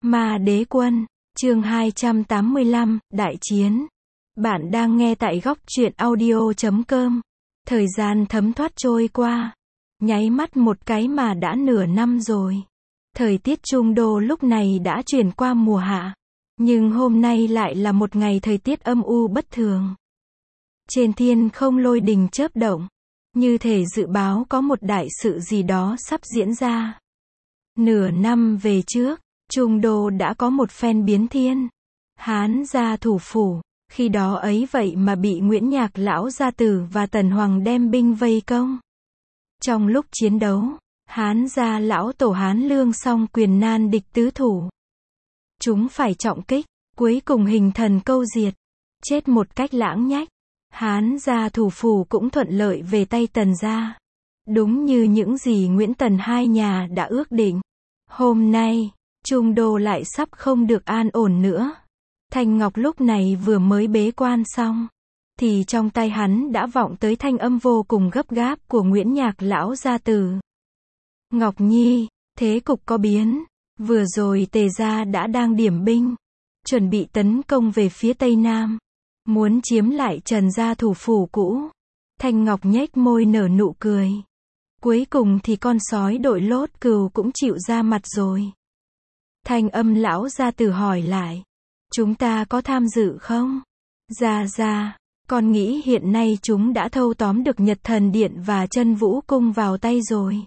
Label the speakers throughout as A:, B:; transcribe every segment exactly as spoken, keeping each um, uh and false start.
A: Ma Đế Quân, chương hai trăm tám mươi lăm, Đại Chiến. Bạn đang nghe tại góc truyện audio chấm com. Thời gian thấm thoát trôi qua. Nháy mắt một cái mà đã nửa năm rồi. Thời tiết Trung Đô lúc này đã chuyển qua mùa hạ. Nhưng hôm nay lại là một ngày thời tiết âm u bất thường. Trên thiên không lôi đình chớp động. Như thể dự báo có một đại sự gì đó sắp diễn ra. Nửa năm về trước, Trung Đô đã có một phen biến thiên. Hán gia thủ phủ, khi đó ấy vậy mà bị Nguyễn Nhạc lão gia tử và Tần Hoàng đem binh vây công. Trong lúc chiến đấu, Hán gia lão tổ Hán Lương song quyền nan địch tứ thủ. Chúng phải trọng kích, cuối cùng hình thần câu diệt, chết một cách lãng nhách. Hán gia thủ phủ cũng thuận lợi về tay Tần gia. Đúng như những gì Nguyễn Tần hai nhà đã ước định. Hôm nay, Trung Đô lại sắp không được an ổn nữa. Thanh Ngọc lúc này vừa mới bế quan xong, thì trong tai hắn đã vọng tới thanh âm vô cùng gấp gáp của Nguyễn Nhạc lão gia tử. Ngọc Nhi, thế cục có biến. Vừa rồi Tề gia đã đang điểm binh, chuẩn bị tấn công về phía Tây Nam, muốn chiếm lại Trần gia thủ phủ cũ. Thanh Ngọc nhếch môi nở nụ cười. Cuối cùng thì con sói đội Lốt Cừu cũng chịu ra mặt rồi. Thanh âm lão gia tử hỏi lại. Chúng ta có tham dự không? Gia gia, con nghĩ hiện nay chúng đã thâu tóm được Nhật Thần Điện và Chân Vũ Cung vào tay rồi.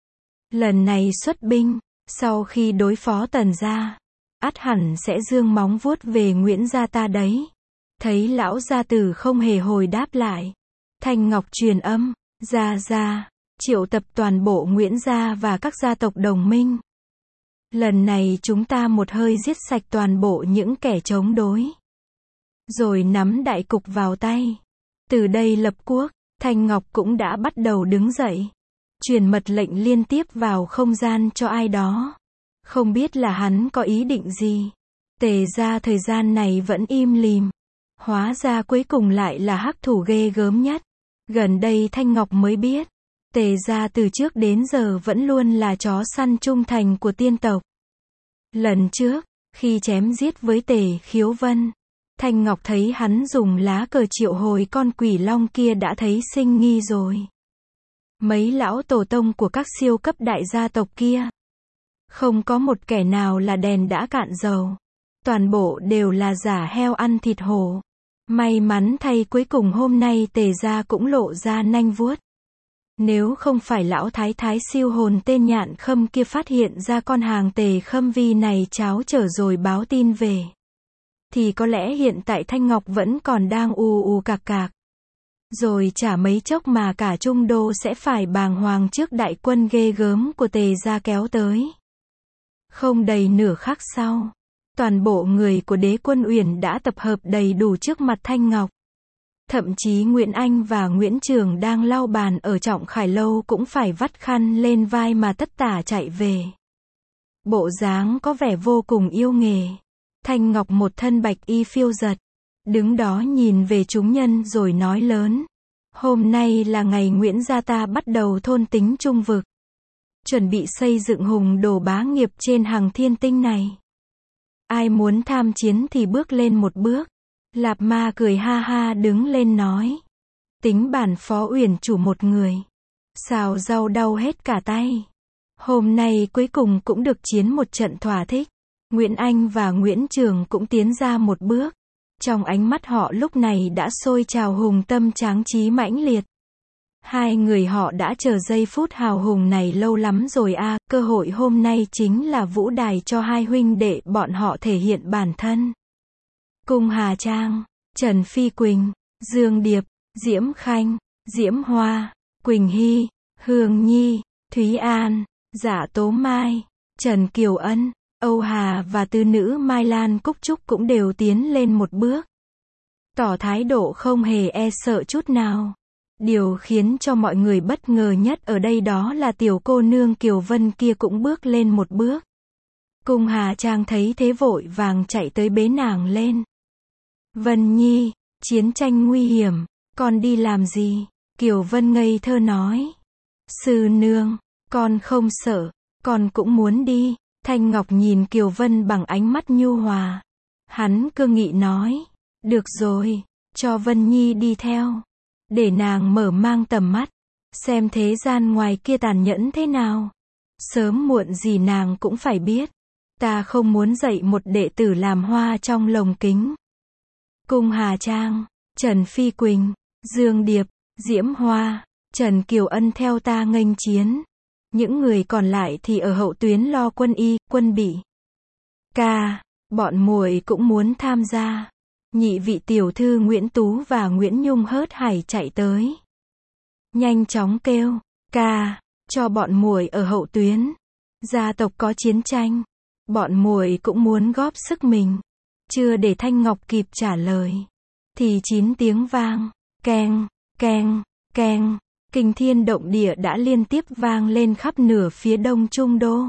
A: Lần này xuất binh, sau khi đối phó Tần gia, ắt hẳn sẽ giương móng vuốt về Nguyễn gia ta đấy. Thấy lão gia tử không hề hồi đáp lại, Thanh Ngọc truyền âm, gia gia, triệu tập toàn bộ Nguyễn gia và các gia tộc đồng minh. Lần này chúng ta một hơi giết sạch toàn bộ những kẻ chống đối. Rồi nắm đại cục vào tay. Từ đây lập quốc, Thanh Ngọc cũng đã bắt đầu đứng dậy. Truyền mật lệnh liên tiếp vào không gian cho ai đó. Không biết là hắn có ý định gì. Tề gia thời gian này vẫn im lìm. Hóa ra cuối cùng lại là hắc thủ ghê gớm nhất. Gần đây Thanh Ngọc mới biết. Tề gia từ trước đến giờ vẫn luôn là chó săn trung thành của tiên tộc. Lần trước, khi chém giết với Tề Khiếu Vân, Thanh Ngọc thấy hắn dùng lá cờ triệu hồi con quỷ long kia đã thấy sinh nghi rồi. Mấy lão tổ tông của các siêu cấp đại gia tộc kia, không có một kẻ nào là đèn đã cạn dầu. Toàn bộ đều là giả heo ăn thịt hổ. May mắn thay cuối cùng hôm nay Tề gia cũng lộ ra nanh vuốt. Nếu không phải lão thái thái siêu hồn tên Nhạn Khâm kia phát hiện ra con hàng Tề Khâm Vi này cháo trở rồi báo tin về, thì có lẽ hiện tại Thanh Ngọc vẫn còn đang ù ù cạc cạc. Rồi chả mấy chốc mà cả Trung Đô sẽ phải bàng hoàng trước đại quân ghê gớm của Tề gia kéo tới. Không đầy nửa khắc sau, toàn bộ người của Đế Quân Uyển đã tập hợp đầy đủ trước mặt Thanh Ngọc. Thậm chí Nguyễn Anh và Nguyễn Trường đang lau bàn ở Trọng Khải Lâu cũng phải vắt khăn lên vai mà tất tả chạy về. Bộ dáng có vẻ vô cùng yêu nghề. Thanh Ngọc một thân bạch y phiêu giật, đứng đó nhìn về chúng nhân rồi nói lớn. Hôm nay là ngày Nguyễn gia ta bắt đầu thôn tính trung vực. Chuẩn bị xây dựng hùng đồ bá nghiệp trên hàng thiên tinh này. Ai muốn tham chiến thì bước lên một bước. Lạp Ma cười ha ha đứng lên nói. Tính bản Phó Uyển chủ một người. Xào rau đau hết cả tay. Hôm nay cuối cùng cũng được chiến một trận thỏa thích. Nguyễn Anh và Nguyễn Trường cũng tiến ra một bước. Trong ánh mắt họ lúc này đã sôi trào hùng tâm tráng trí mãnh liệt. Hai người họ đã chờ giây phút hào hùng này lâu lắm rồi a, à, cơ hội hôm nay chính là vũ đài cho hai huynh đệ bọn họ thể hiện bản thân. Cung Hà Trang, Trần Phi Quỳnh, Dương Điệp, Diễm Khanh, Diễm Hoa, Quỳnh Hy, Hương Nhi, Thúy An, Dạ Tố Mai, Trần Kiều Ân, Âu Hà và tư nữ Mai Lan Cúc Trúc cũng đều tiến lên một bước. Tỏ thái độ không hề e sợ chút nào. Điều khiến cho mọi người bất ngờ nhất ở đây đó là tiểu cô nương Kiều Vân kia cũng bước lên một bước. Cung Hà Trang thấy thế vội vàng chạy tới bế nàng lên. Vân Nhi, chiến tranh nguy hiểm, con đi làm gì? Kiều Vân ngây thơ nói. Sư nương, con không sợ, con cũng muốn đi. Thanh Ngọc nhìn Kiều Vân bằng ánh mắt nhu hòa. Hắn cương nghị nói, được rồi, cho Vân Nhi đi theo. Để nàng mở mang tầm mắt, xem thế gian ngoài kia tàn nhẫn thế nào. Sớm muộn gì nàng cũng phải biết. Ta không muốn dạy một đệ tử làm hoa trong lồng kính. Cung Hà Trang, Trần Phi Quỳnh, Dương Điệp, Diễm Hoa, Trần Kiều Ân theo ta nghênh chiến. Những người còn lại thì ở hậu tuyến lo quân y, quân bị. Ca, bọn muội cũng muốn tham gia. Nhị vị tiểu thư Nguyễn Tú và Nguyễn Nhung hớt hải chạy tới. Nhanh chóng kêu, ca, cho bọn muội ở hậu tuyến. Gia tộc có chiến tranh, bọn muội cũng muốn góp sức mình. Chưa để Thanh Ngọc kịp trả lời, thì chín tiếng vang, keng, keng, keng, kinh thiên động địa đã liên tiếp vang lên khắp nửa phía đông Trung Đô.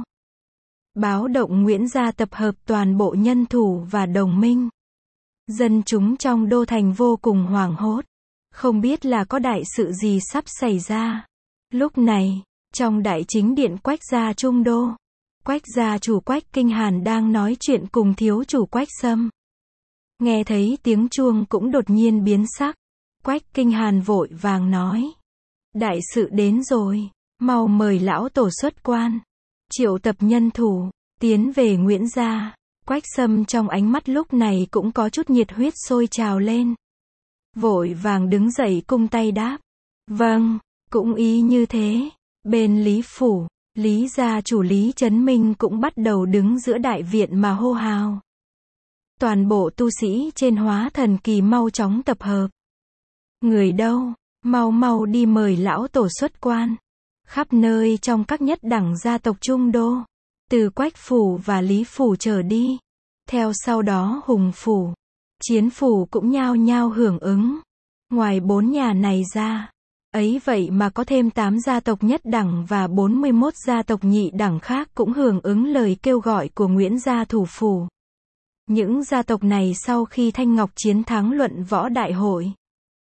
A: Báo động Nguyễn gia tập hợp toàn bộ nhân thủ và đồng minh. Dân chúng trong đô thành vô cùng hoảng hốt, không biết là có đại sự gì sắp xảy ra. Lúc này, trong đại chính điện Quách gia Trung Đô, Quách gia chủ Quách Kinh Hàn đang nói chuyện cùng thiếu chủ Quách Sâm. Nghe thấy tiếng chuông cũng đột nhiên biến sắc. Quách Kinh Hàn vội vàng nói, đại sự đến rồi, mau mời lão tổ xuất quan, triệu tập nhân thủ, tiến về Nguyễn gia. Quách Sâm trong ánh mắt lúc này cũng có chút nhiệt huyết sôi trào lên. Vội vàng đứng dậy cung tay đáp, vâng, cũng ý như thế. Bên Lý Phủ, Lý gia chủ Lý Chấn Minh cũng bắt đầu đứng giữa đại viện mà hô hào. Toàn bộ tu sĩ trên Hóa Thần Kỳ mau chóng tập hợp. Người đâu, mau mau đi mời lão tổ xuất quan. Khắp nơi trong các nhất đẳng gia tộc Trung Đô, từ Quách Phủ và Lý Phủ trở đi. Theo sau đó Hùng Phủ, Chiến Phủ cũng nhao nhao hưởng ứng. Ngoài bốn nhà này ra, ấy vậy mà có thêm tám gia tộc nhất đẳng và bốn mươi mốt gia tộc nhị đẳng khác cũng hưởng ứng lời kêu gọi của Nguyễn gia thủ phủ. Những gia tộc này sau khi Thanh Ngọc chiến thắng luận võ đại hội,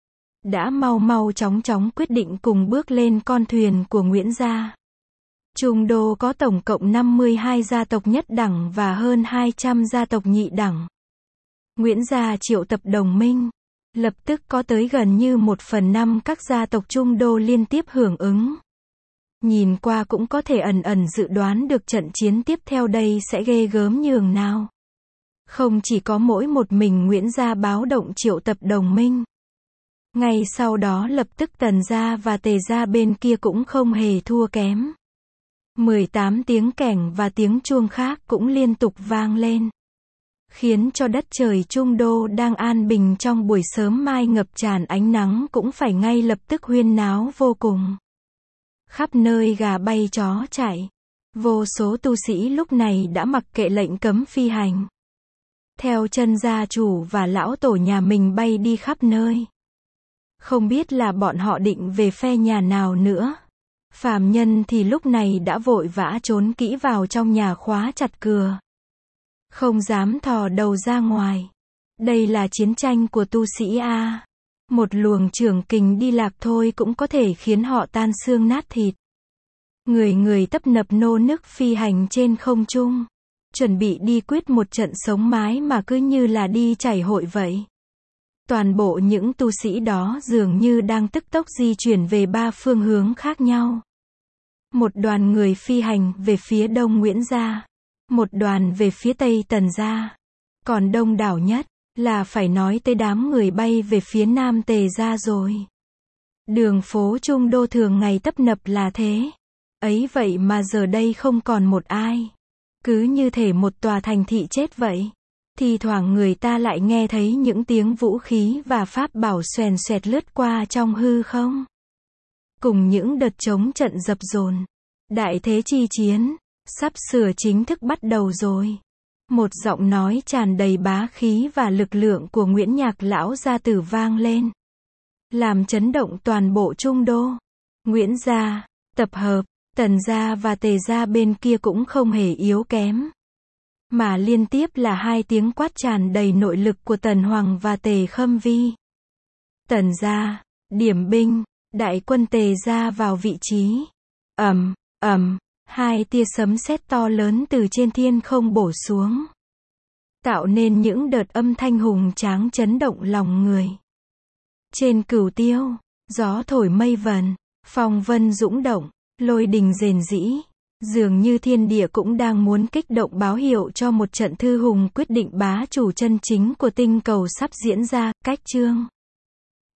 A: đã mau mau chóng chóng quyết định cùng bước lên con thuyền của Nguyễn gia. Trung Đô có tổng cộng năm mươi hai gia tộc nhất đẳng và hơn hai trăm gia tộc nhị đẳng. Nguyễn gia triệu tập đồng minh, lập tức có tới gần như một phần năm các gia tộc Trung Đô liên tiếp hưởng ứng. Nhìn qua cũng có thể ẩn ẩn dự đoán được trận chiến tiếp theo đây sẽ ghê gớm nhường nào. Không chỉ có mỗi một mình Nguyễn gia báo động triệu tập đồng minh. Ngay sau đó lập tức Tần gia và Tề gia bên kia cũng không hề thua kém. mười tám tiếng kẻng và tiếng chuông khác cũng liên tục vang lên, khiến cho đất trời Trung Đô đang an bình trong buổi sớm mai ngập tràn ánh nắng cũng phải ngay lập tức huyên náo vô cùng. Khắp nơi gà bay chó chạy, vô số tu sĩ lúc này đã mặc kệ lệnh cấm phi hành, theo chân gia chủ và lão tổ nhà mình bay đi khắp nơi. Không biết là bọn họ định về phe nhà nào nữa. Phàm nhân thì lúc này đã vội vã trốn kỹ vào trong nhà khóa chặt cửa, không dám thò đầu ra ngoài. Đây là chiến tranh của tu sĩ a. Một luồng trưởng kình đi lạc thôi cũng có thể khiến họ tan xương nát thịt. Người người tấp nập nô nức phi hành trên không trung, chuẩn bị đi quyết một trận sống mái mà cứ như là đi chảy hội vậy. Toàn bộ những tu sĩ đó dường như đang tức tốc di chuyển về ba phương hướng khác nhau. Một đoàn người phi hành về phía đông Nguyễn gia, một đoàn về phía tây Tần gia, còn đông đảo nhất là phải nói tới đám người bay về phía nam Tề gia rồi. Đường phố Trung Đô thường ngày tấp nập là thế, ấy vậy mà giờ đây không còn một ai, cứ như thể một tòa thành thị chết vậy. Thì thoảng người ta lại nghe thấy những tiếng vũ khí và pháp bảo xoèn xoẹt lướt qua trong hư không. Cùng những đợt chống trận dập dồn, đại thế chi chiến sắp sửa chính thức bắt đầu rồi. Một giọng nói tràn đầy bá khí và lực lượng của Nguyễn Nhạc lão gia tử vang lên, làm chấn động toàn bộ Trung Đô. Nguyễn gia tập hợp, Tần gia và Tề gia bên kia cũng không hề yếu kém, mà liên tiếp là hai tiếng quát tràn đầy nội lực của Tần Hoàng và Tề Khâm Vi. Tần gia, điểm binh, đại quân Tề gia vào vị trí. Ầm, ầm, Hai tia sấm sét to lớn từ trên thiên không bổ xuống, tạo nên những đợt âm thanh hùng tráng chấn động lòng người. Trên Cửu Tiêu, gió thổi mây vần, phong vân dũng động, lôi đình rền rĩ, dường như thiên địa cũng đang muốn kích động báo hiệu cho một trận thư hùng quyết định bá chủ chân chính của tinh cầu sắp diễn ra. Cách chương